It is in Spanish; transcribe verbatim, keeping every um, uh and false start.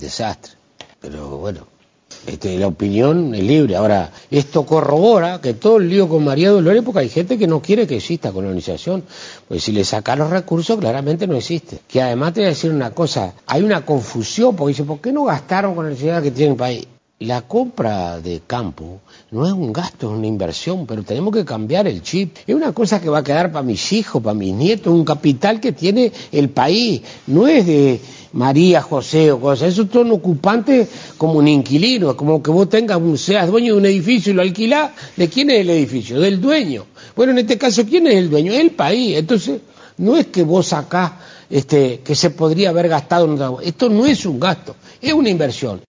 desastre. Pero bueno, este, la opinión es libre. Ahora, esto corrobora que todo el lío con María Dolores, porque hay gente que no quiere que exista colonización. Pues si le sacan los recursos, claramente no existe. Que además te voy a decir una cosa, hay una confusión, porque dice, ¿por qué no gastaron con la necesidad que tiene el país? La compra de campo no es un gasto, es una inversión, pero tenemos que cambiar el chip. Es una cosa que va a quedar para mis hijos, para mis nietos, un capital que tiene el país, no es de María, José o cosas. Eso es todo un ocupante como un inquilino, es como que vos tengas un, seas dueño de un edificio y lo alquilás. ¿De quién es el edificio? Del dueño. Bueno, en este caso, ¿quién es el dueño? El país. Entonces, no es que vos sacás este, que se podría haber gastado en otra cosa. Esto no es un gasto, es una inversión.